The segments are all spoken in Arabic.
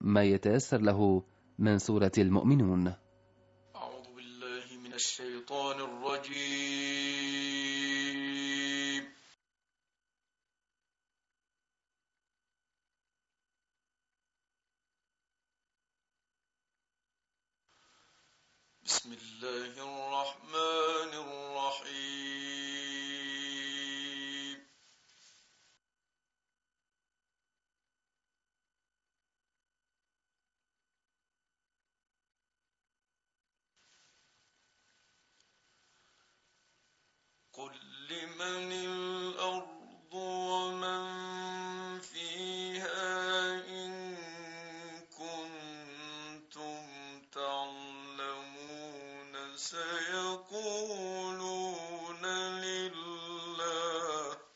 ما يتيسر له من سورة المؤمنون. أعوذ بالله من الشيطان الرجيم. بسم الله الرحمن الرحيم. قل لمن الأرض ومن فيها إن كنتم تعلمون سيقولون لله.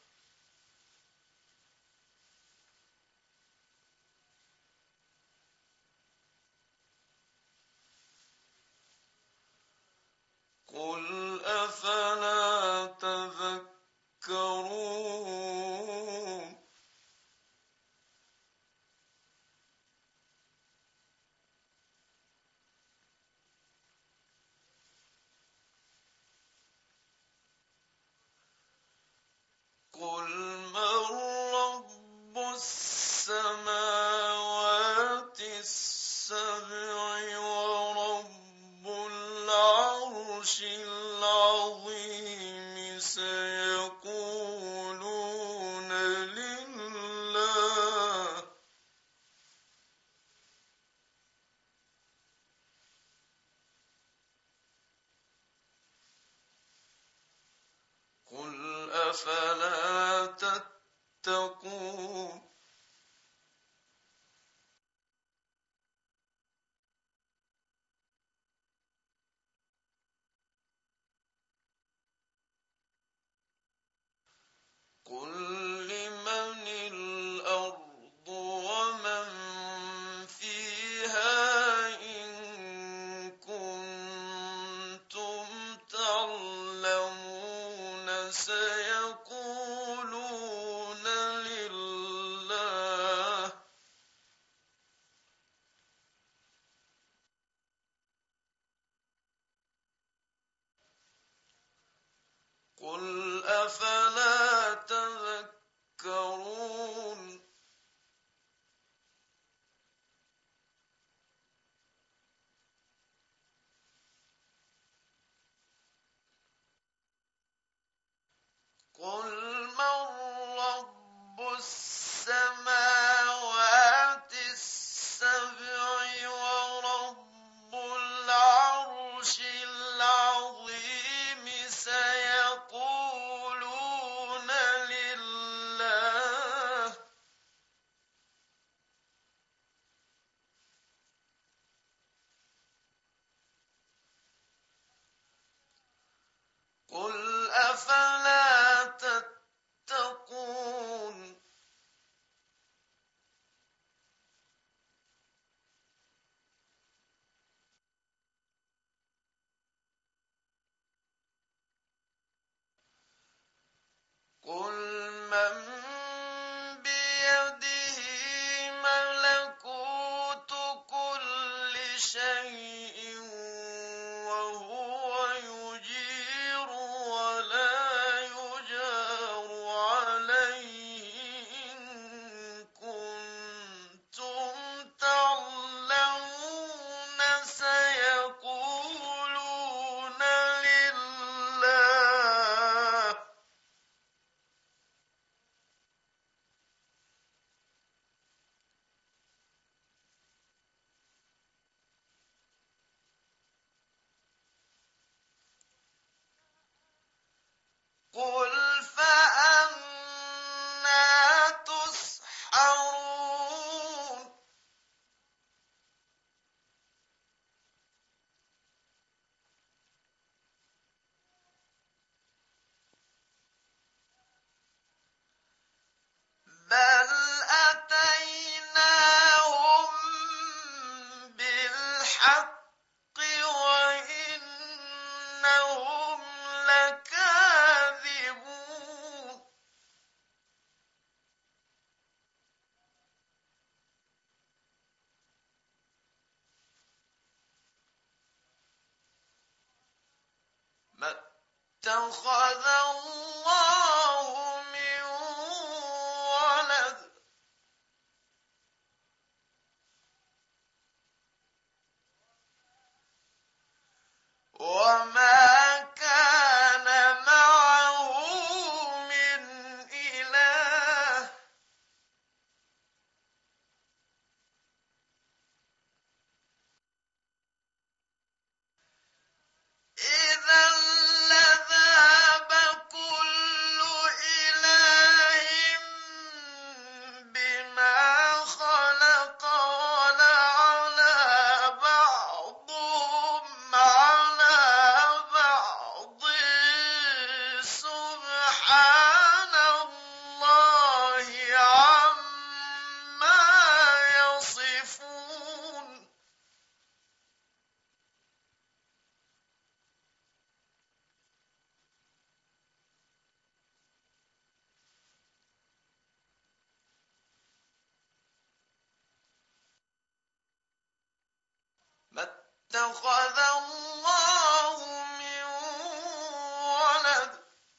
قل أفلا تذكرون. قل من رب السماوات السبع ورب العرش العظيم سيقولون لله. قل أفلا تتقون. قل لمن الأرض ومن فيها إن كنتم تعلمون سيقولون لله. قل أفلا تذكرون. قل من رب السماوات السبع ورب العرش العظيم سيقولون ما اتخذ الله من ولد وما كان معه من إله إذا لذهب كل إله بما خلق ولعلى بعضهم على بعض سبحان الله عما يصفون ما اتخذ الله من ولد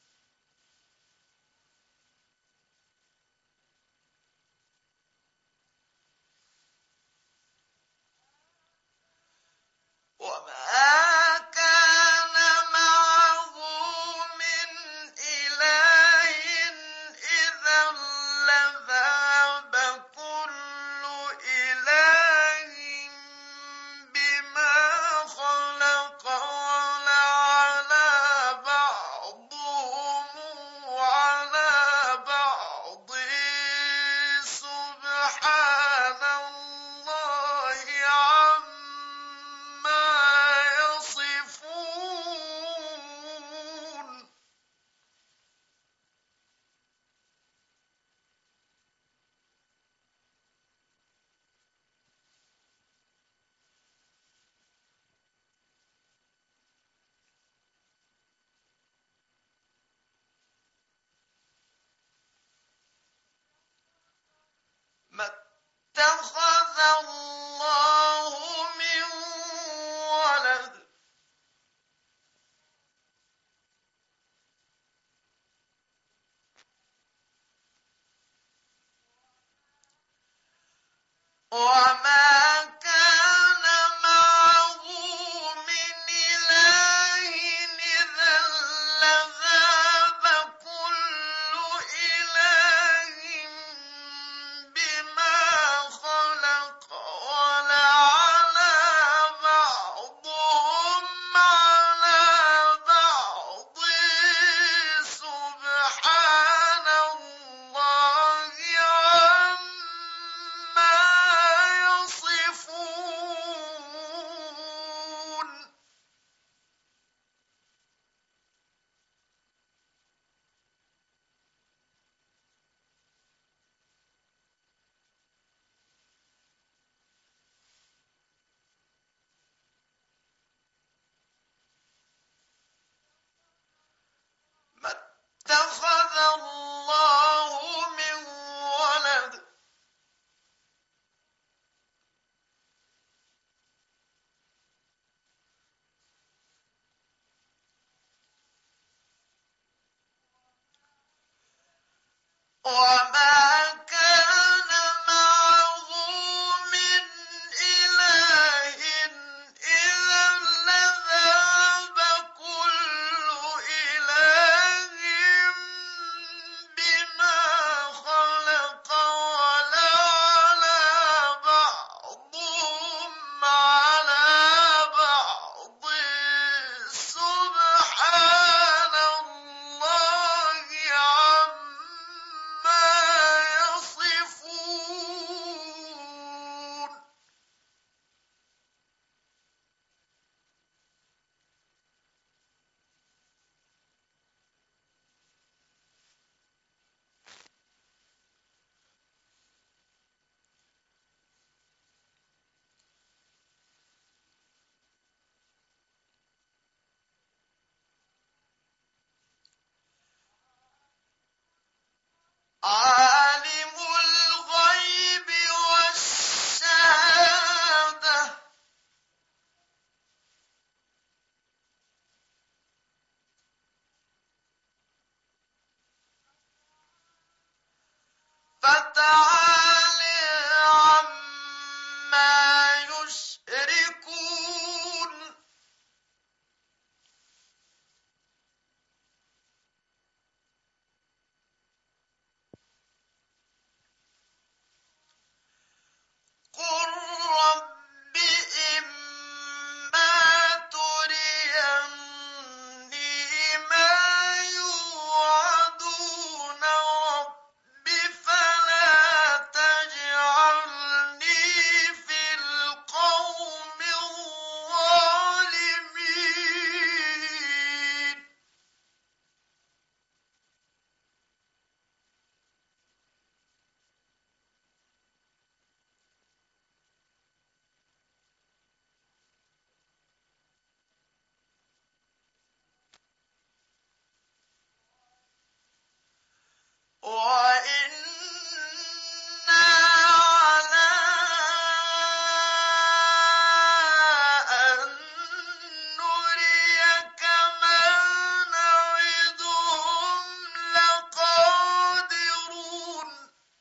وما كان معه من إله إذا لذهب كل إله بما خلق ولعلى بعضهم على بعض سبحان الله عما يصفون ما اتخذ الله من ولد وما كان معه من إله إذا لذهب كل إله بما خلق ولعلى بعضهم على بعض سبحان الله عما يصفون ما اتخذ الله من ولد وما كان معه من إله إذا لذهب كل إله بما خلق ولعلى بعضهم على بعض سبحان الله عما فَتَعَالَ عَمَّا يُشْرِكُونَ قُل رَّبِّ إِمَّا تُرِيَنِّي مَا يُوعَدُونَ رَبِّ فَلَا تَجْعَلْنِي فِي الْقَوْمِ الظَّالِمِينَ وَإِنَّا عَلَىٰ أَن نُّرِيَكَ مَا نَعِدُهُمْ لَقَادِرُونَ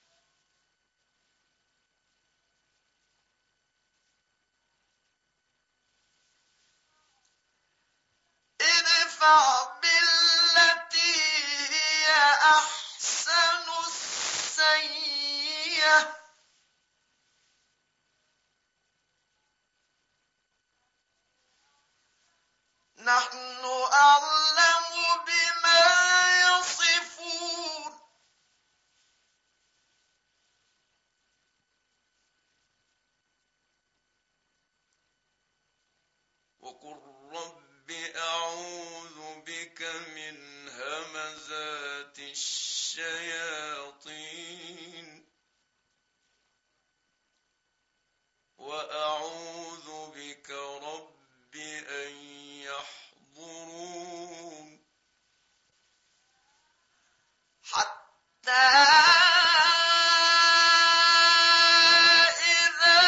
ادْفَعْ بِالَّتِي هِيَ أَحْسَنُ السَّيِّئَةَ ۚ نَحْنُ أَعْلَمُ بِمَا يَصِفُونَ وَقُل رَّبِّ أَعُوذُ بِكَ مِنْ هَمَزَاتِ الشَّيَاطِينِ وَأَعُوذُ بِكَ رَبِّ أَن يَحْضُرُونِ حَتَّىٰ إِذَا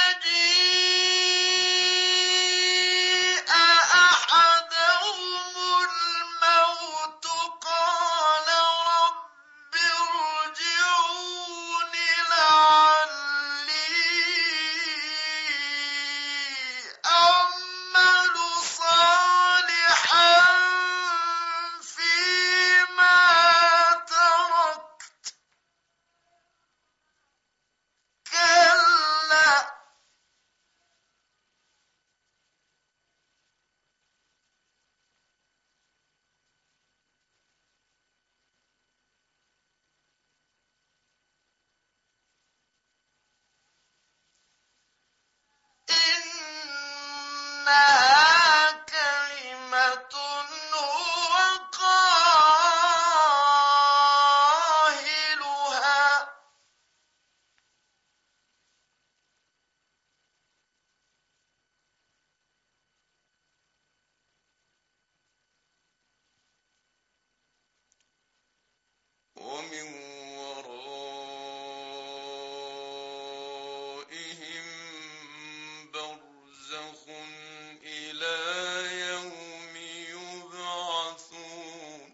جِيءَ أَحَدَهُمُ الْمَوْتُ قَالَ رَبِّ ارْجِعُونِ لَعَلِّي أَعْمَلُ صَالِحًا فِيمَا تَرَكْتُ ۚ كَلَّا إِنَّهَا كَلِمَةٌ هُوَ قَائِلُهَا ۖ وَمِن وَرَائِهِم بَرْزَخٌ إِلَىٰ يَوْمِ يُبْعَثُونَ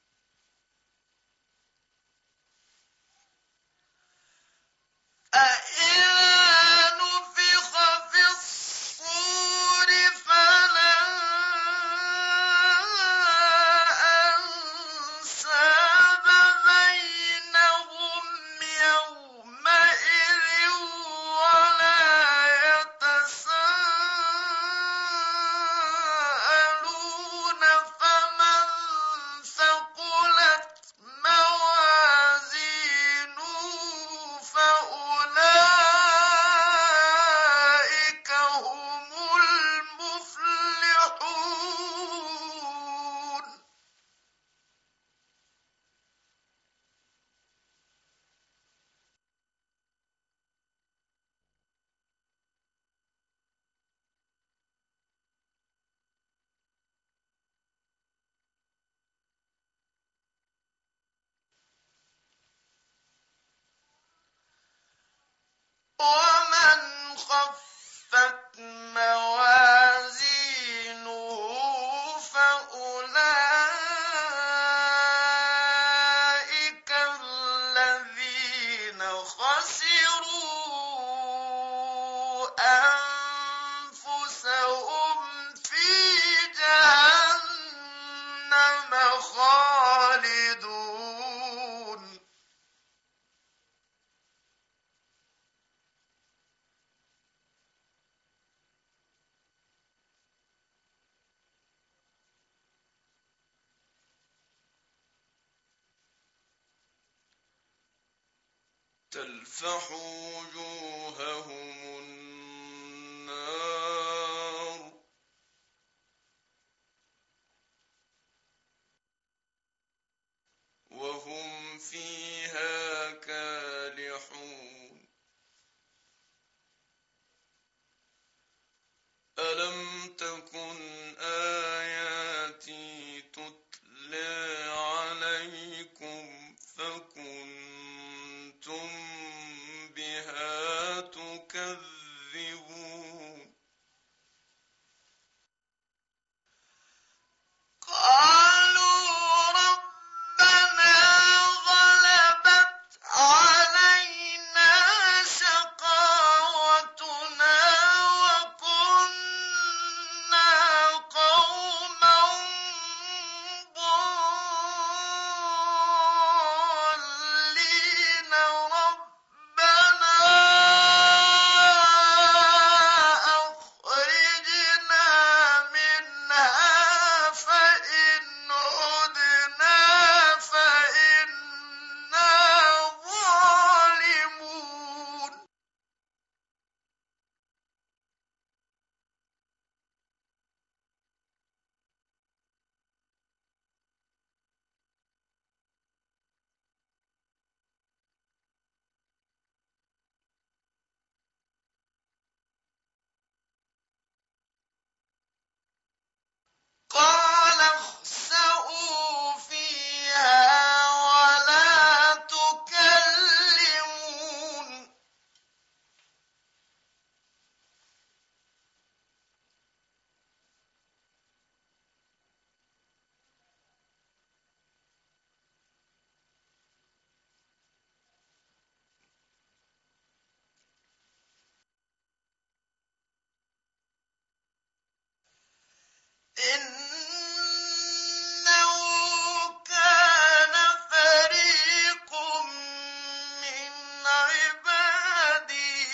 فَإِذَا نُفِخَ فِي الصُّورِ فَلَا أَنسَابَ بَيْنَهُمْ يَوْمَئِذٍ وَلَا يَتَسَاءَلُونَ فَمَن ثَقُلَتْ مَوَازِينُهُ فَأُولَٰئِكَ هُمُ الْمُفْلِحُونَ وَمَنْ خَفَّتْ مَوَازِينُهُ فَأُولَٰئِكَ الَّذِينَ أنفسهم في جهنم خالدون تلفح وجوههم النار وهم فيها كالحون ألم تكن آياتي تتلى عليكم فكنتم بها تكذبون قالوا ربنا غلبت علينا شقاوتنا وكنا قوما ضالين ربنا أخرجنا منها فإن عدنا فإنا ظالمون قال اخسئوا فيها ولا تكلمون إنه كان فريق من عبادي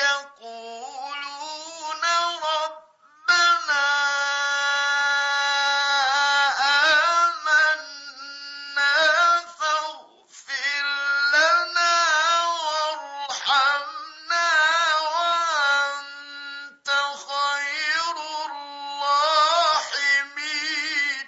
يقولون ربنا آمنا فاغفر لنا وارحمنا وأنت خير الراحمين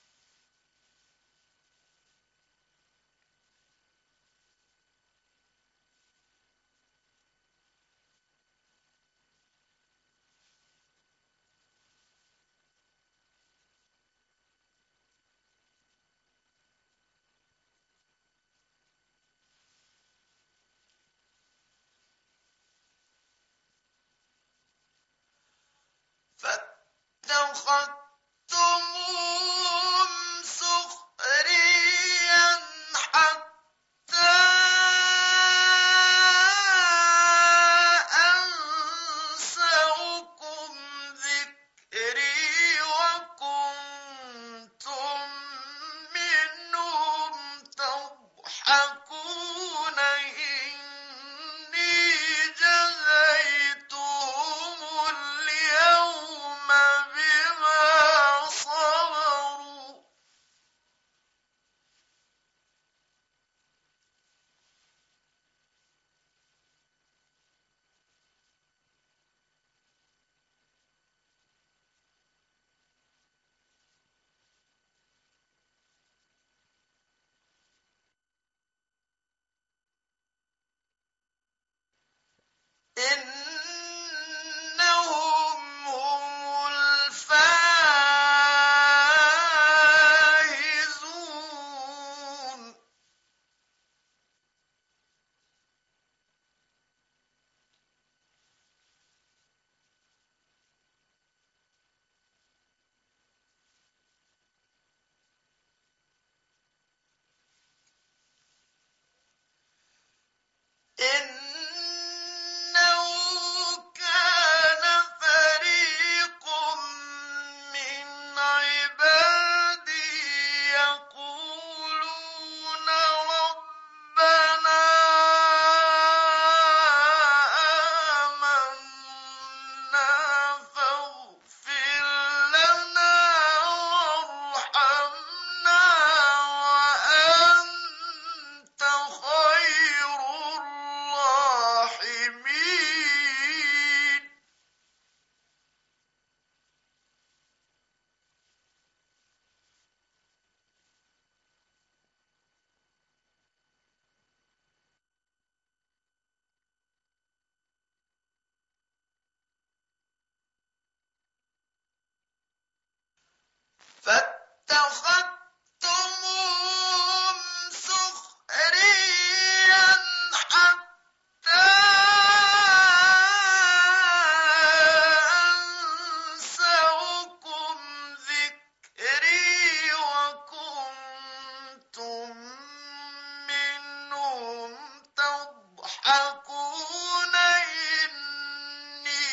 فاتخذتموهم سخريا حتى أنسوكم ذكري وكنتم منهم تضحكون إني جزيتهم اليوم بما فاتخذتموهم سخريا حتى أنسوكم ذكري وكنتم منهم تضحكون إني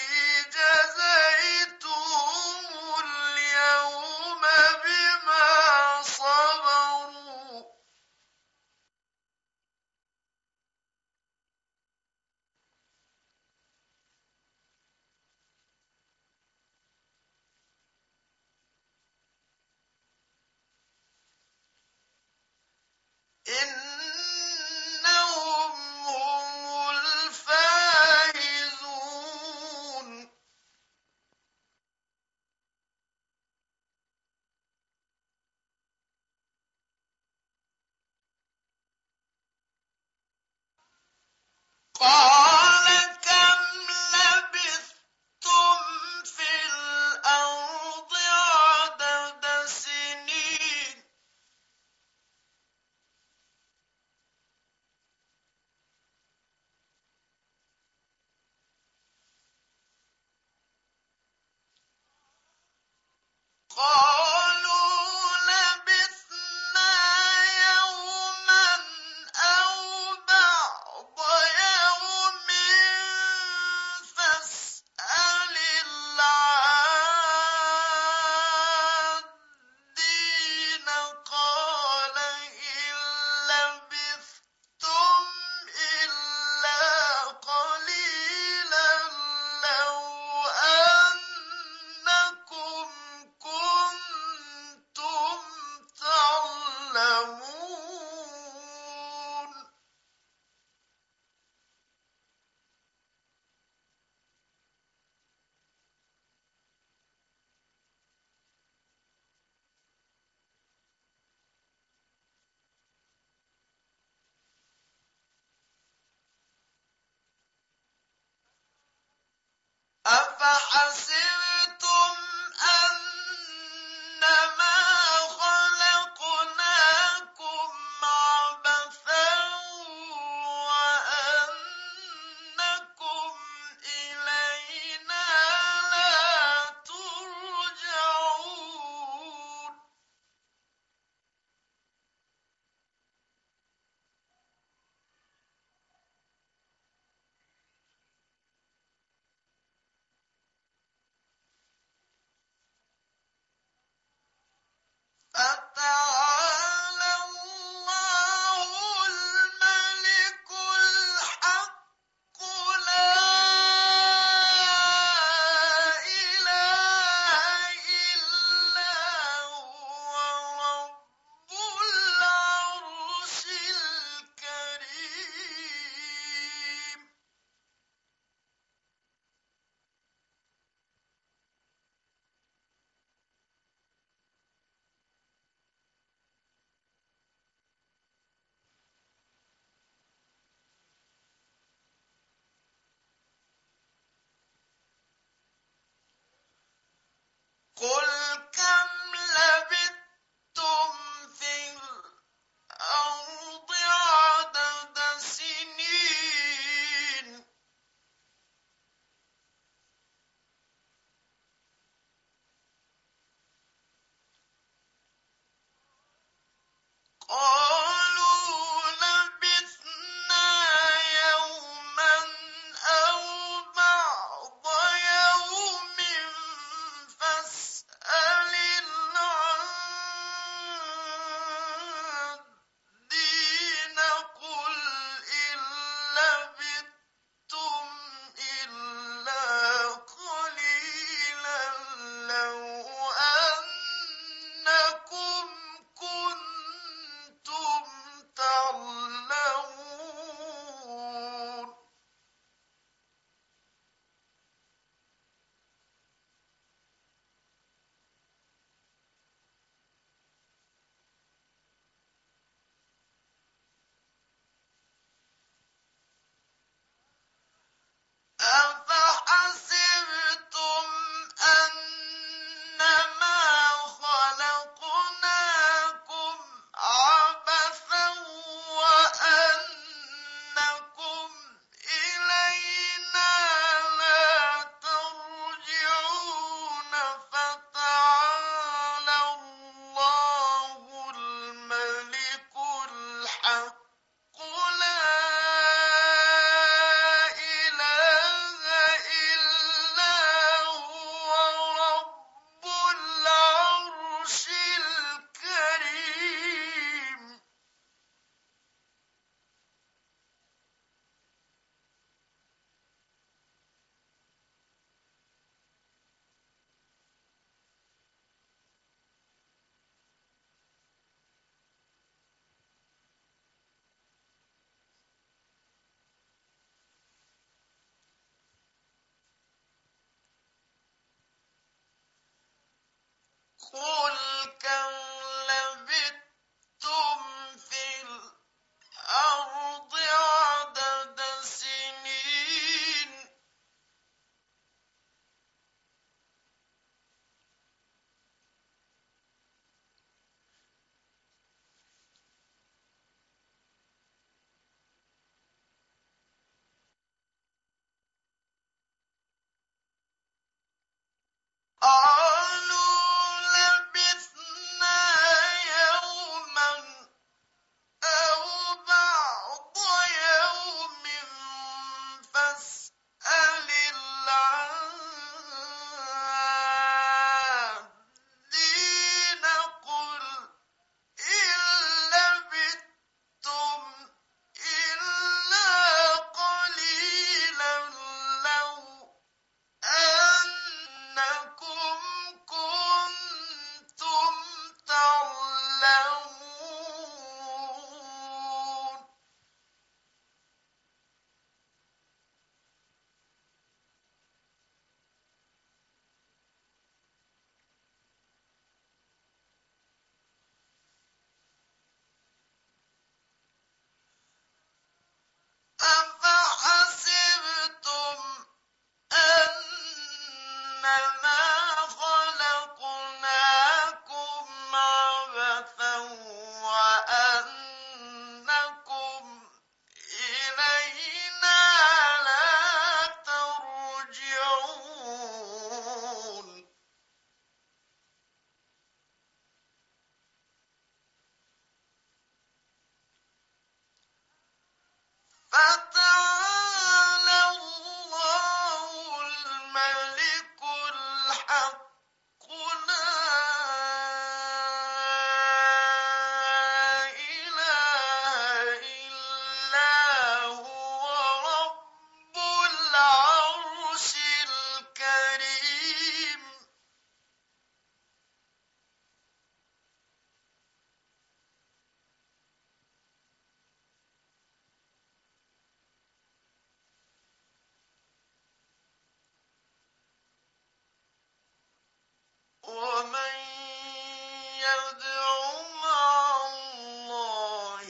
جزيتهم اليوم بما صبروا إنهم هم الفائزون قال كم لبثتم في الأرض عدد سنين قالوا لبثنا يوما أو بعض يوم فاسأل العادين قال إن لبثتم إلا قليلا لو أنكم كنتم تعلمون أفحسبتم أنما خلقناكم عبثا وأنكم إلينا لا ترجعون فتعالى الله الملك الحق لا إله إلا هو رب العرش الكريم ومن يدع مع الله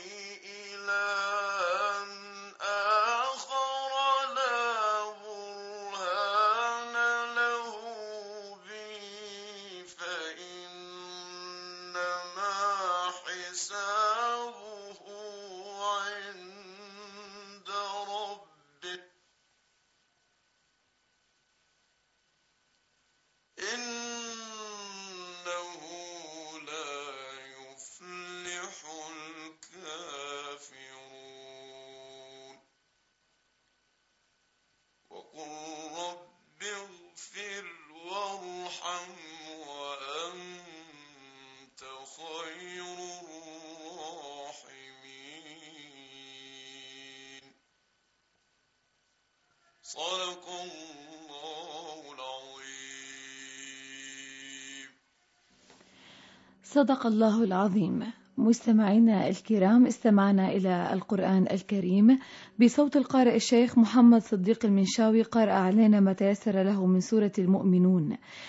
إلها آخر لا برهان له به فإنما حسابه عند ربه إنه لا يفلح الكافرون وقل رب اغفر وارحم وأنت خير الراحمين صدق الله العظيم. صدق الله العظيم. مستمعينا الكرام، استمعنا إلى القرآن الكريم بصوت القارئ الشيخ محمد صديق المنشاوي، قرأ علينا ما تيسر له من سورة المؤمنون.